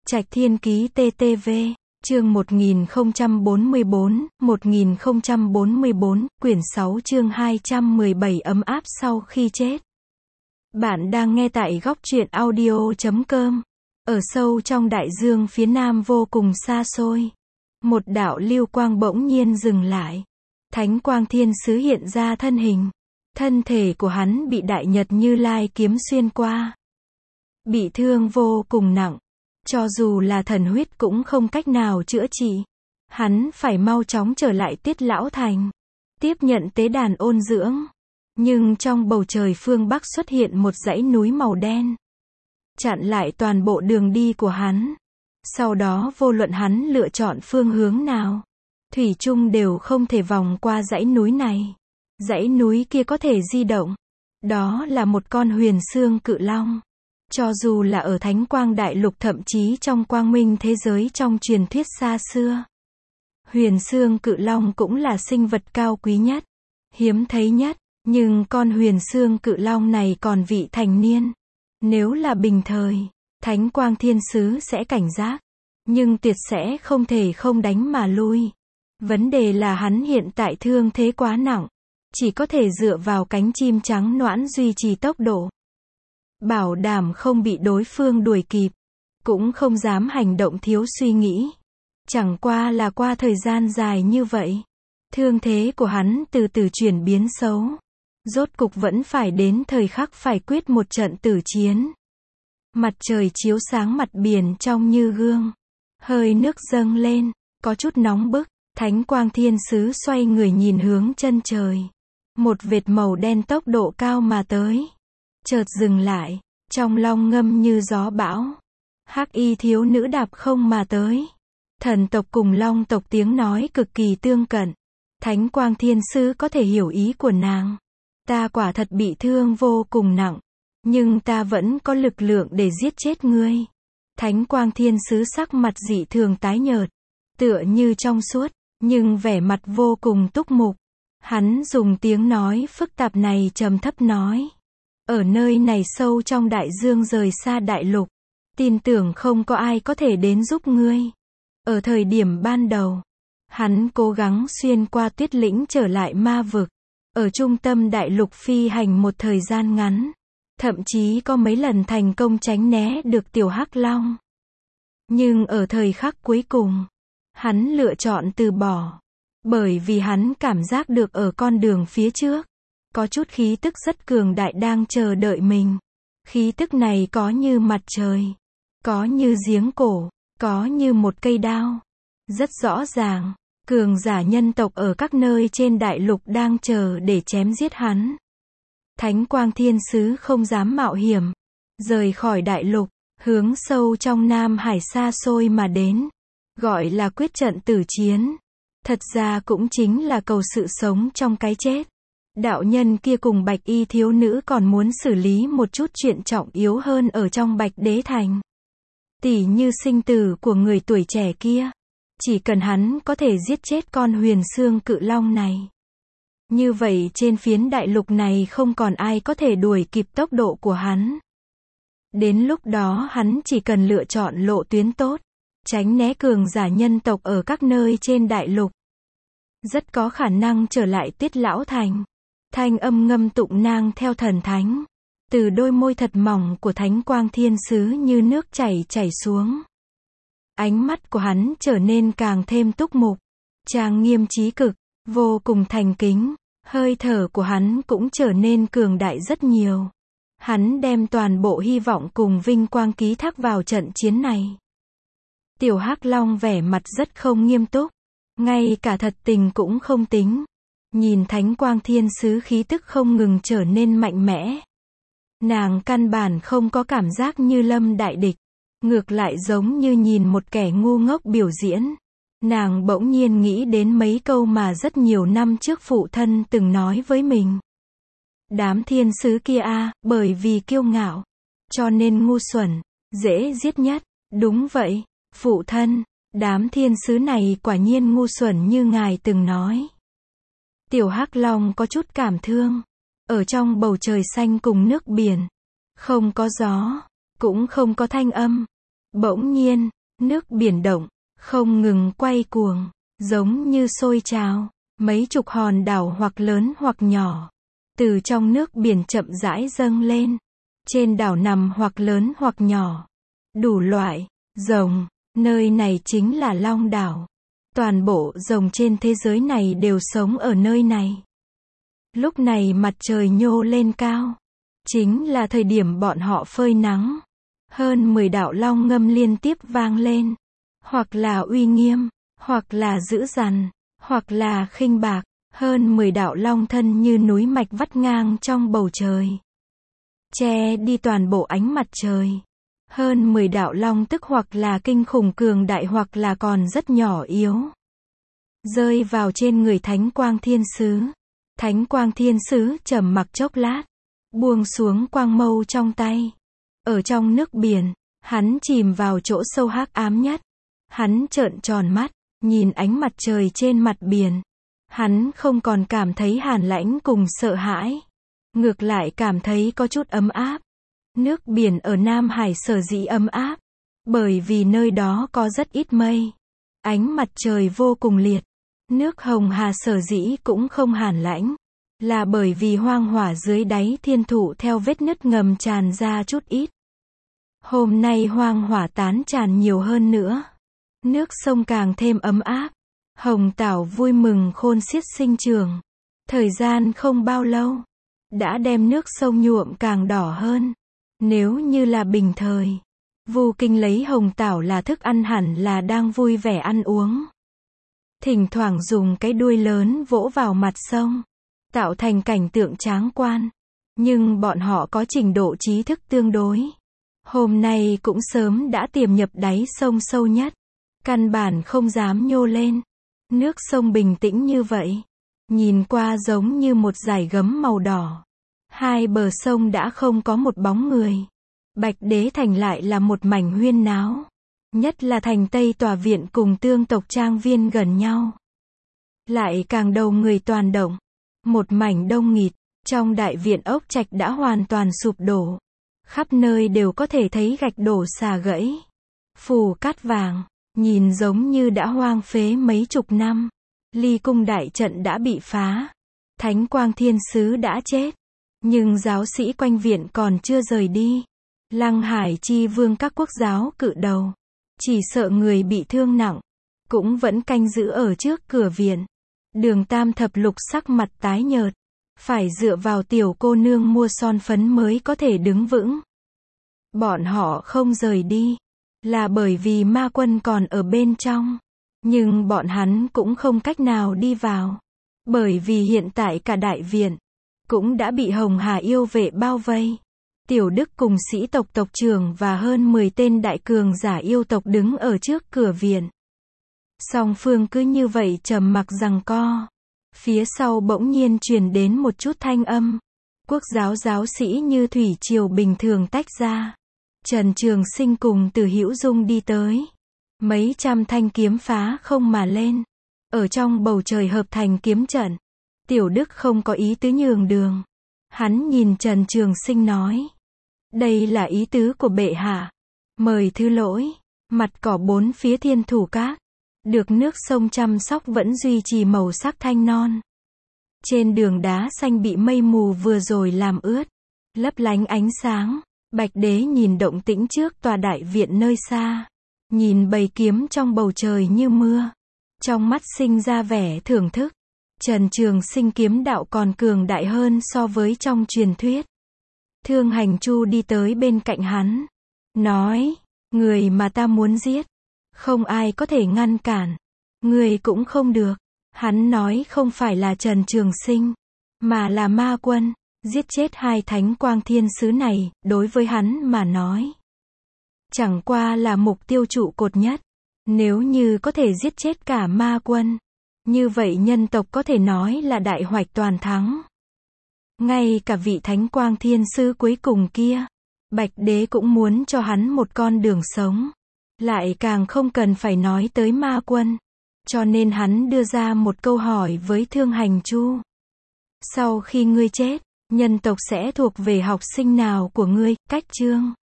Trạch Thiên Ký TTV, chương 1044, quyển 6 chương 217 ấm áp sau khi chết. Bạn đang nghe tại góc truyện audio.com. Ở sâu trong đại dương phía nam vô cùng xa xôi, một đạo lưu quang bỗng nhiên dừng lại. Thánh Quang Thiên Sứ hiện ra thân hình. Thân thể của hắn bị Đại Nhật Như Lai kiếm xuyên qua. Bị thương vô cùng nặng. Cho dù là thần huyết cũng không cách nào chữa trị. Hắn phải mau chóng trở lại Tiết Lão Thành, tiếp nhận tế đàn ôn dưỡng. Nhưng trong bầu trời phương Bắc xuất hiện một dãy núi màu đen, chặn lại toàn bộ đường đi của hắn. Sau đó vô luận hắn lựa chọn phương hướng nào, thủy chung đều không thể vòng qua dãy núi này. Dãy núi kia có thể di động. Đó là một con huyền xương cự long. Cho dù là ở Thánh Quang Đại Lục, thậm chí trong quang minh thế giới trong truyền thuyết xa xưa, huyền xương cự long cũng là sinh vật cao quý nhất, hiếm thấy nhất. Nhưng con huyền xương cự long này còn vị thành niên. Nếu là bình thời, Thánh Quang Thiên Sứ sẽ cảnh giác, nhưng tuyệt sẽ không thể không đánh mà lui. Vấn đề là hắn hiện tại thương thế quá nặng, chỉ có thể dựa vào cánh chim trắng noãn duy trì tốc độ, bảo đảm không bị đối phương đuổi kịp, cũng không dám hành động thiếu suy nghĩ. Chẳng qua là qua thời gian dài như vậy, thương thế của hắn từ từ chuyển biến xấu. Rốt cục vẫn phải đến thời khắc phải quyết một trận tử chiến. Mặt trời chiếu sáng mặt biển trong như gương. Hơi nước dâng lên, có chút nóng bức. Thánh Quang Thiên Sứ xoay người nhìn hướng chân trời. Một vệt màu đen tốc độ cao mà tới. Chợt dừng lại, trong long ngâm như gió bão. Hắc y thiếu nữ đạp không mà tới. Thần tộc cùng long tộc tiếng nói cực kỳ tương cận. Thánh Quang Thiên Sứ có thể hiểu ý của nàng. Ta quả thật bị thương vô cùng nặng, nhưng ta vẫn có lực lượng để giết chết ngươi. Thánh Quang Thiên Sứ sắc mặt dị thường tái nhợt, tựa như trong suốt, nhưng vẻ mặt vô cùng túc mục. Hắn dùng tiếng nói phức tạp này trầm thấp nói: ở nơi này sâu trong đại dương rời xa đại lục, tin tưởng không có ai có thể đến giúp ngươi. Ở thời điểm ban đầu, hắn cố gắng xuyên qua tuyết lĩnh trở lại ma vực. Ở trung tâm đại lục phi hành một thời gian ngắn, thậm chí có mấy lần thành công tránh né được tiểu hắc long. Nhưng ở thời khắc cuối cùng, hắn lựa chọn từ bỏ, bởi vì hắn cảm giác được ở con đường phía trước, có chút khí tức rất cường đại đang chờ đợi mình. Khí tức này có như mặt trời, có như giếng cổ, có như một cây đao. Rất rõ ràng, cường giả nhân tộc ở các nơi trên đại lục đang chờ để chém giết hắn. Thánh Quang Thiên Sứ không dám mạo hiểm, rời khỏi đại lục, hướng sâu trong Nam Hải xa xôi mà đến. Gọi là quyết trận tử chiến. Thật ra cũng chính là cầu sự sống trong cái chết. Đạo nhân kia cùng bạch y thiếu nữ còn muốn xử lý một chút chuyện trọng yếu hơn ở trong Bạch Đế Thành. Tỉ như sinh tử của người tuổi trẻ kia. Chỉ cần hắn có thể giết chết con huyền xương cự long này, như vậy trên phiến đại lục này không còn ai có thể đuổi kịp tốc độ của hắn. Đến lúc đó hắn chỉ cần lựa chọn lộ tuyến tốt, tránh né cường giả nhân tộc ở các nơi trên đại lục, rất có khả năng trở lại Tiết Lão Thành. Thanh âm ngâm tụng nang theo thần thánh, từ đôi môi thật mỏng của Thánh Quang Thiên Sứ như nước chảy xuống. Ánh mắt của hắn trở nên càng thêm túc mục, trang nghiêm chí cực, vô cùng thành kính. Hơi thở của hắn cũng trở nên cường đại rất nhiều. Hắn đem toàn bộ hy vọng cùng vinh quang ký thác vào trận chiến này. Tiểu Hắc Long vẻ mặt rất không nghiêm túc, ngay cả thật tình cũng không tính. Nhìn Thánh Quang Thiên Sứ khí tức không ngừng trở nên mạnh mẽ, nàng căn bản không có cảm giác như lâm đại địch. Ngược lại giống như nhìn một kẻ ngu ngốc biểu diễn. Nàng bỗng nhiên nghĩ đến mấy câu mà rất nhiều năm trước phụ thân từng nói với mình. Đám thiên sứ kia bởi vì kiêu ngạo, cho nên ngu xuẩn, dễ giết nhất. Đúng vậy, phụ thân, đám thiên sứ này quả nhiên ngu xuẩn như ngài từng nói. Tiểu Hắc Long có chút cảm thương. Ở trong bầu trời xanh cùng nước biển, không có gió, cũng không có thanh âm. Bỗng nhiên, Nước biển động, không ngừng quay cuồng, giống như sôi trào. Mấy chục hòn đảo hoặc lớn hoặc nhỏ, từ trong nước biển chậm rãi dâng lên. Trên đảo nằm hoặc lớn hoặc nhỏ, đủ loại, rồng, nơi này chính là Long đảo. Toàn bộ rồng trên thế giới này đều sống ở nơi này. Lúc này mặt trời nhô lên cao, chính là thời điểm bọn họ phơi nắng. Hơn 10 đạo long ngâm liên tiếp vang lên, hoặc là uy nghiêm, hoặc là dữ dằn, hoặc là khinh bạc. Hơn 10 đạo long thân như núi mạch vắt ngang trong bầu trời, che đi toàn bộ ánh mặt trời. Hơn 10 đạo long tức hoặc là kinh khủng cường đại hoặc là còn rất nhỏ yếu, rơi vào trên người Thánh Quang Thiên Sứ. Thánh Quang Thiên Sứ trầm mặc chốc lát, buông xuống quang mâu trong tay. Ở trong nước biển, hắn chìm vào chỗ sâu hắc ám nhất. Hắn trợn tròn mắt, nhìn ánh mặt trời trên mặt biển. Hắn không còn cảm thấy hàn lãnh cùng sợ hãi, ngược lại cảm thấy có chút ấm áp. Nước biển ở Nam Hải sở dĩ ấm áp, bởi vì nơi đó có rất ít mây. Ánh mặt trời vô cùng liệt. Nước Hồng Hà sở dĩ cũng không hàn lãnh, là bởi vì hoang hỏa dưới đáy thiên thụ theo vết nứt ngầm tràn ra chút ít. Hôm nay hoang hỏa tán tràn nhiều hơn nữa. Nước sông càng thêm ấm áp. Hồng tảo vui mừng khôn xiết sinh trưởng. Thời gian không bao lâu, đã đem nước sông nhuộm càng đỏ hơn. Nếu như là bình thời, Vu Kinh lấy hồng tảo là thức ăn hẳn là đang vui vẻ ăn uống. Thỉnh thoảng dùng cái đuôi lớn vỗ vào mặt sông, tạo thành cảnh tượng tráng quan. Nhưng bọn họ có trình độ trí thức tương đối. Hôm nay cũng sớm đã tiềm nhập đáy sông sâu nhất. Căn bản không dám nhô lên. Nước sông bình tĩnh như vậy, nhìn qua giống như một dải gấm màu đỏ. Hai bờ sông đã không có một bóng người. Bạch Đế Thành lại là một mảnh huyên náo. Nhất là thành Tây Tòa Viện cùng Tương Tộc Trang Viên gần nhau, lại càng đầu người toàn động. Một mảnh đông nghịt. Trong đại viện ốc trạch đã hoàn toàn sụp đổ. Khắp nơi đều có thể thấy gạch đổ xà gãy, phù cát vàng, nhìn giống như đã hoang phế mấy chục năm. Ly cung đại trận đã bị phá. Thánh Quang Thiên Sứ đã chết. Nhưng giáo sĩ quanh viện còn chưa rời đi. Lăng Hải Chi Vương các quốc giáo cự đầu, chỉ sợ người bị thương nặng, cũng vẫn canh giữ ở trước cửa viện. Đường Tam Thập Lục sắc mặt tái nhợt, phải dựa vào tiểu cô nương mua son phấn mới có thể đứng vững. Bọn họ không rời đi, là bởi vì ma quân còn ở bên trong. Nhưng bọn hắn cũng không cách nào đi vào, bởi vì hiện tại cả đại viện cũng đã bị Hồng Hà yêu vệ bao vây. Tiểu Đức cùng sĩ tộc tộc trưởng và hơn 10 tên đại cường giả yêu tộc đứng ở trước cửa viện. Song phương cứ như vậy trầm mặc giằng co. Phía sau bỗng nhiên truyền đến một chút thanh âm. Quốc giáo giáo sĩ như thủy triều bình thường tách ra. Trần Trường Sinh cùng Từ Hữu Dung đi tới. Mấy trăm thanh kiếm phá không mà lên, ở trong bầu trời hợp thành kiếm trận. Tiểu Đức không có ý tứ nhường đường. Hắn nhìn Trần Trường Sinh nói: đây là ý tứ của bệ hạ. Mời thứ lỗi. Mặt cỏ bốn phía Thiên Thủ Các, được nước sông chăm sóc vẫn duy trì màu sắc thanh non. Trên đường đá xanh bị mây mù vừa rồi làm ướt, lấp lánh ánh sáng. Bạch Đế nhìn động tĩnh trước tòa đại viện nơi xa, nhìn bầy kiếm trong bầu trời như mưa, trong mắt sinh ra vẻ thưởng thức. Trần Trường Sinh kiếm đạo còn cường đại hơn so với trong truyền thuyết. Thương Hành Chu đi tới bên cạnh hắn, nói: người mà ta muốn giết, không ai có thể ngăn cản, người cũng không được. Hắn nói không phải là Trần Trường Sinh, mà là ma quân. Giết chết hai Thánh Quang Thiên Sứ này, đối với hắn mà nói, chẳng qua là mục tiêu trụ cột nhất. Nếu như có thể giết chết cả ma quân, như vậy nhân tộc có thể nói là đại hoạch toàn thắng. Ngay cả vị Thánh Quang Thiên Sứ cuối cùng kia, Bạch Đế cũng muốn cho hắn một con đường sống. Lại càng không cần phải nói tới ma quân. Cho nên hắn đưa ra một câu hỏi với Thương Hành Chu. Sau khi ngươi chết, nhân tộc sẽ thuộc về học sinh nào của ngươi? Cách chương